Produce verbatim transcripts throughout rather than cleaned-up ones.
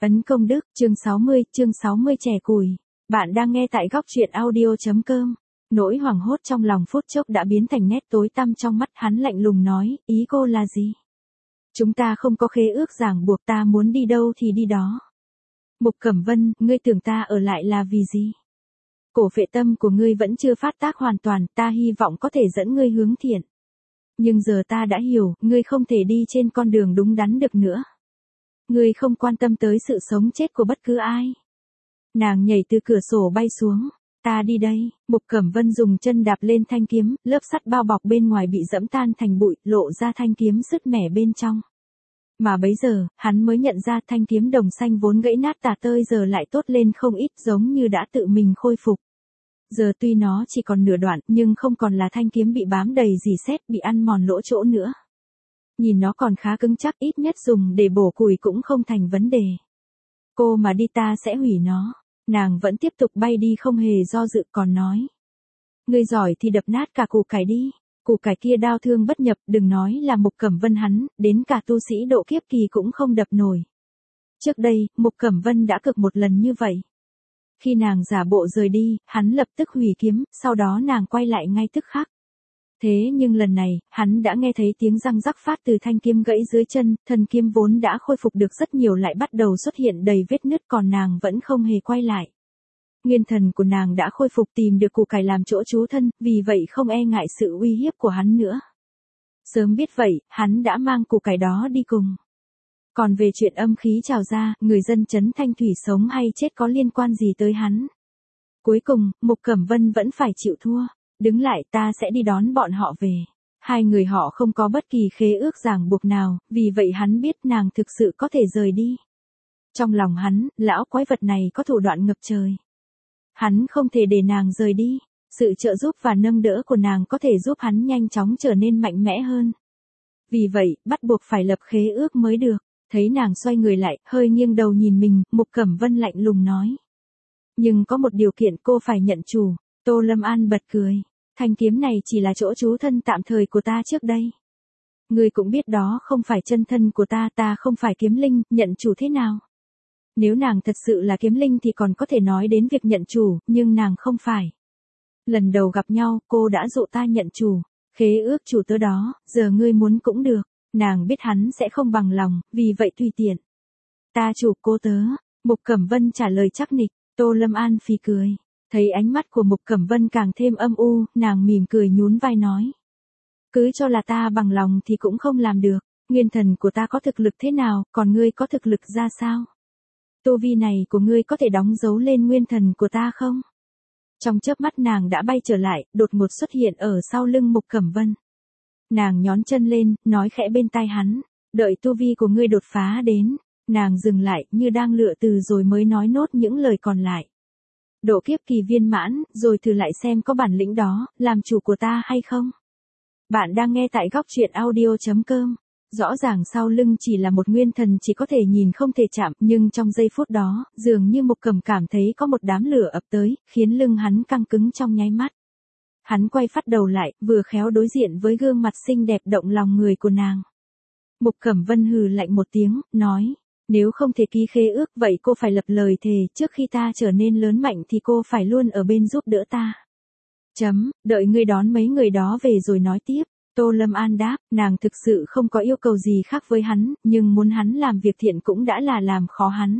Ấn công đức, chương sáu mươi, chương sáu mươi chẻ củi. Bạn đang nghe tại góc truyện audio.com. Nỗi hoảng hốt trong lòng phút chốc đã biến thành nét tối tăm trong mắt, hắn lạnh lùng nói, ý cô là gì? Chúng ta không có khế ước ràng buộc, ta muốn đi đâu thì đi đó. Mục Cẩm Vân, ngươi tưởng ta ở lại là vì gì? Cổ phệ tâm của ngươi vẫn chưa phát tác hoàn toàn, ta hy vọng có thể dẫn ngươi hướng thiện. Nhưng giờ ta đã hiểu, ngươi không thể đi trên con đường đúng đắn được nữa. Ngươi không quan tâm tới sự sống chết của bất cứ ai. Nàng nhảy từ cửa sổ bay xuống. Ta đi đây. Mục Cẩm Vân dùng chân đạp lên thanh kiếm, lớp sắt bao bọc bên ngoài bị dẫm tan thành bụi, lộ ra thanh kiếm sứt mẻ bên trong. Mà bấy giờ, hắn mới nhận ra thanh kiếm đồng xanh vốn gãy nát tả tơi giờ lại tốt lên không ít, giống như đã tự mình khôi phục. Giờ tuy nó chỉ còn nửa đoạn, nhưng không còn là thanh kiếm bị bám đầy rỉ sét, bị ăn mòn lỗ chỗ nữa. Nhìn nó còn khá cứng chắc, ít nhất dùng để bổ củi cũng không thành vấn đề. Cô mà đi ta sẽ hủy nó. Nàng vẫn tiếp tục bay đi không hề do dự, còn nói. Ngươi giỏi thì đập nát cả củ cải đi. Củ cải kia đau thương bất nhập, đừng nói là Mục Cẩm Vân hắn, đến cả tu sĩ độ kiếp kỳ cũng không đập nổi. Trước đây, Mục Cẩm Vân đã cực một lần như vậy. Khi nàng giả bộ rời đi, hắn lập tức hủy kiếm, sau đó nàng quay lại ngay tức khắc. Thế nhưng lần này, hắn đã nghe thấy tiếng răng rắc phát từ thanh kiếm gãy dưới chân, thân kiếm vốn đã khôi phục được rất nhiều lại bắt đầu xuất hiện đầy vết nứt, còn nàng vẫn không hề quay lại. Nguyên thần của nàng đã khôi phục, tìm được củ cải làm chỗ trú thân, vì vậy không e ngại sự uy hiếp của hắn nữa. Sớm biết vậy, hắn đã mang củ cải đó đi cùng. Còn về chuyện âm khí trào ra, người dân Trấn Thanh Thủy sống hay chết có liên quan gì tới hắn? Cuối cùng, Mục Cẩm Vân vẫn phải chịu thua. Đứng lại, ta sẽ đi đón bọn họ về. Hai người họ không có bất kỳ khế ước ràng buộc nào, vì vậy hắn biết nàng thực sự có thể rời đi. Trong lòng hắn, lão quái vật này có thủ đoạn ngập trời. Hắn không thể để nàng rời đi. Sự trợ giúp và nâng đỡ của nàng có thể giúp hắn nhanh chóng trở nên mạnh mẽ hơn. Vì vậy, bắt buộc phải lập khế ước mới được. Thấy nàng xoay người lại, hơi nghiêng đầu nhìn mình, Mục Cẩm Vân lạnh lùng nói. Nhưng có một điều kiện, cô phải nhận chủ. Tô Lâm An bật cười. Thanh kiếm này chỉ là chỗ trú thân tạm thời của ta trước đây. Ngươi cũng biết đó không phải chân thân của ta, ta không phải kiếm linh, nhận chủ thế nào? Nếu nàng thật sự là kiếm linh thì còn có thể nói đến việc nhận chủ, nhưng nàng không phải. Lần đầu gặp nhau, cô đã dụ ta nhận chủ, khế ước chủ tớ đó, giờ ngươi muốn cũng được. Nàng biết hắn sẽ không bằng lòng, vì vậy tùy tiện. Ta chủ cô tớ. Mục Cẩm Vân trả lời chắc nịch. Tô Lâm An phì cười. Thấy ánh mắt của Mục Cẩm Vân càng thêm âm u, nàng mỉm cười nhún vai nói. Cứ cho là ta bằng lòng thì cũng không làm được. Nguyên thần của ta có thực lực thế nào, còn ngươi có thực lực ra sao? Tu vi này của ngươi có thể đóng dấu lên nguyên thần của ta không? Trong chớp mắt nàng đã bay trở lại, đột ngột xuất hiện ở sau lưng Mục Cẩm Vân. Nàng nhón chân lên, nói khẽ bên tai hắn. Đợi tu vi của ngươi đột phá đến. Nàng dừng lại, như đang lựa từ rồi mới nói nốt những lời còn lại. Độ kiếp kỳ viên mãn, rồi thử lại xem có bản lĩnh đó, làm chủ của ta hay không. Bạn đang nghe tại góc truyện audio.com. Rõ ràng sau lưng chỉ là một nguyên thần chỉ có thể nhìn không thể chạm, nhưng trong giây phút đó, dường như Mục Cẩm cảm thấy có một đám lửa ập tới, khiến lưng hắn căng cứng trong nháy mắt. Hắn quay phát đầu lại, vừa khéo đối diện với gương mặt xinh đẹp động lòng người của nàng. Mục Cẩm Vân hừ lạnh một tiếng, nói. Nếu không thể ký khế ước vậy cô phải lập lời thề, trước khi ta trở nên lớn mạnh thì cô phải luôn ở bên giúp đỡ ta. Chấm, đợi ngươi đón mấy người đó về rồi nói tiếp. Tô Lâm An đáp, nàng thực sự không có yêu cầu gì khác với hắn, nhưng muốn hắn làm việc thiện cũng đã là làm khó hắn.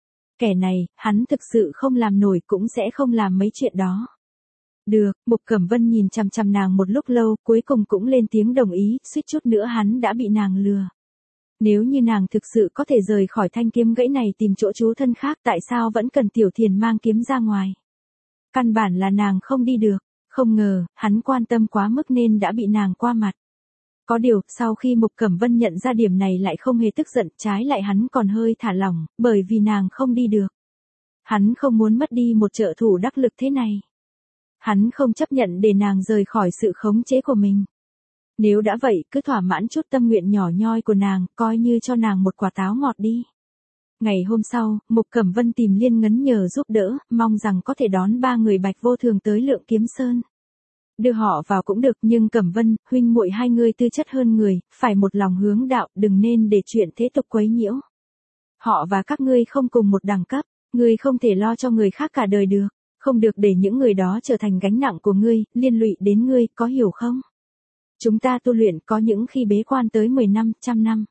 Kẻ này, hắn thực sự không làm nổi cũng sẽ không làm mấy chuyện đó. Được, Mục Cẩm Vân nhìn chằm chằm nàng một lúc lâu, cuối cùng cũng lên tiếng đồng ý, suýt chút nữa hắn đã bị nàng lừa. Nếu như nàng thực sự có thể rời khỏi thanh kiếm gãy này tìm chỗ trú thân khác, tại sao vẫn cần Tiểu Thiền mang kiếm ra ngoài? Căn bản là nàng không đi được. Không ngờ, hắn quan tâm quá mức nên đã bị nàng qua mặt. Có điều, sau khi Mục Cẩm Vân nhận ra điểm này lại không hề tức giận, trái lại hắn còn hơi thả lỏng, bởi vì nàng không đi được. Hắn không muốn mất đi một trợ thủ đắc lực thế này. Hắn không chấp nhận để nàng rời khỏi sự khống chế của mình. Nếu đã vậy, cứ thỏa mãn chút tâm nguyện nhỏ nhoi của nàng, coi như cho nàng một quả táo ngọt đi. Ngày hôm sau, Mục Cẩm Vân tìm Liên Ngấn nhờ giúp đỡ, mong rằng có thể đón ba người Bạch Vô Thường tới Lượng Kiếm Sơn. Đưa họ vào cũng được, nhưng Cẩm Vân, huynh muội hai người tư chất hơn người, phải một lòng hướng đạo, đừng nên để chuyện thế tục quấy nhiễu. Họ và các ngươi không cùng một đẳng cấp, ngươi không thể lo cho người khác cả đời được, không được để những người đó trở thành gánh nặng của ngươi, liên lụy đến ngươi, có hiểu không? Chúng ta tu luyện có những khi bế quan tới mười năm, trăm năm.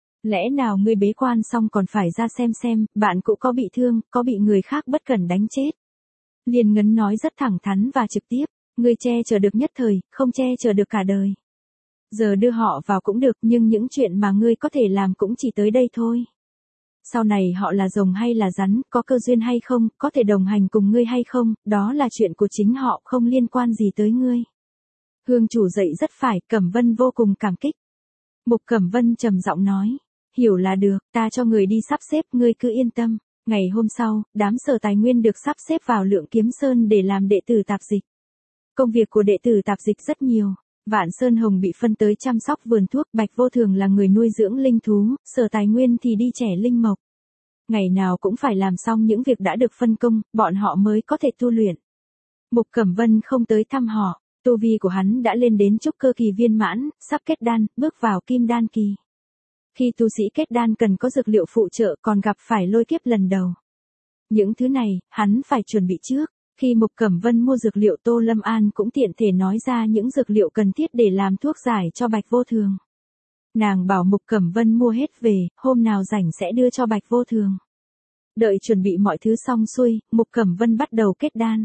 Lẽ nào ngươi bế quan xong còn phải ra xem xem, bạn cũng có bị thương, có bị người khác bất cẩn đánh chết. Liên Ngấn nói rất thẳng thắn và trực tiếp, ngươi che chở được nhất thời, không che chở được cả đời. Giờ đưa họ vào cũng được, nhưng những chuyện mà ngươi có thể làm cũng chỉ tới đây thôi. Sau này họ là rồng hay là rắn, có cơ duyên hay không, có thể đồng hành cùng ngươi hay không, đó là chuyện của chính họ, không liên quan gì tới ngươi. Hương chủ dạy rất phải, Cẩm Vân vô cùng cảm kích. Mục Cẩm Vân trầm giọng nói, hiểu là được, ta cho người đi sắp xếp, ngươi cứ yên tâm. Ngày hôm sau, đám Sở Tài Nguyên được sắp xếp vào Lượng Kiếm Sơn để làm đệ tử tạp dịch. Công việc của đệ tử tạp dịch rất nhiều. Vạn Sơn Hồng bị phân tới chăm sóc vườn thuốc, Bạch Vô Thường là người nuôi dưỡng linh thú, Sở Tài Nguyên thì đi trẻ linh mộc. Ngày nào cũng phải làm xong những việc đã được phân công, bọn họ mới có thể tu luyện. Mục Cẩm Vân không tới thăm họ, tu vi của hắn đã lên đến trúc cơ kỳ viên mãn, sắp kết đan, bước vào kim đan kỳ. Khi tu sĩ kết đan cần có dược liệu phụ trợ còn gặp phải lôi kiếp lần đầu. Những thứ này, hắn phải chuẩn bị trước. Khi Mục Cẩm Vân mua dược liệu, Tô Lâm An cũng tiện thể nói ra những dược liệu cần thiết để làm thuốc giải cho Bạch Vô Thường. Nàng bảo Mục Cẩm Vân mua hết về, hôm nào rảnh sẽ đưa cho Bạch Vô Thường. Đợi chuẩn bị mọi thứ xong xuôi, Mục Cẩm Vân bắt đầu kết đan.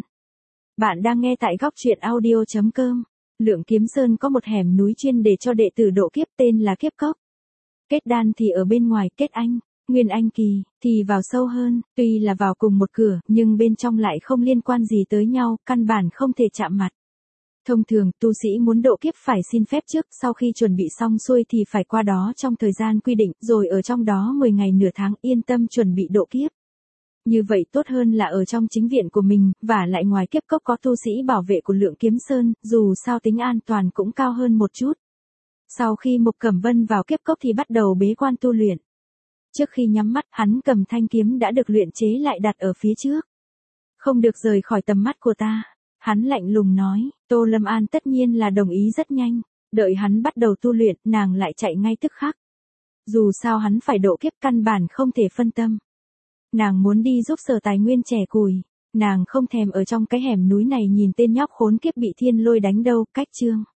Bạn đang nghe tại góc truyện audio chấm com. Lượng Kiếm Sơn có một hẻm núi chuyên để cho đệ tử độ kiếp tên là Kiếp Cốc. Kết đan thì ở bên ngoài, kết anh, nguyên anh kỳ, thì vào sâu hơn, tuy là vào cùng một cửa, nhưng bên trong lại không liên quan gì tới nhau, căn bản không thể chạm mặt. Thông thường, tu sĩ muốn độ kiếp phải xin phép trước, sau khi chuẩn bị xong xuôi thì phải qua đó trong thời gian quy định, rồi ở trong đó mười ngày nửa tháng yên tâm chuẩn bị độ kiếp. Như vậy tốt hơn là ở trong chính viện của mình, và lại ngoài Kiếp Cốc có tu sĩ bảo vệ của Lượng Kiếm Sơn, dù sao tính an toàn cũng cao hơn một chút. Sau khi Mục Cẩm Vân vào Kiếp Cốc thì bắt đầu bế quan tu luyện. Trước khi nhắm mắt, hắn cầm thanh kiếm đã được luyện chế lại đặt ở phía trước. Không được rời khỏi tầm mắt của ta. Hắn lạnh lùng nói, Tô Lâm An tất nhiên là đồng ý rất nhanh. Đợi hắn bắt đầu tu luyện, nàng lại chạy ngay tức khắc. Dù sao hắn phải độ kiếp, căn bản không thể phân tâm. Nàng muốn đi giúp Sở Tài Nguyên chẻ củi. Nàng không thèm ở trong cái hẻm núi này nhìn tên nhóc khốn kiếp bị thiên lôi đánh đâu, cách chương.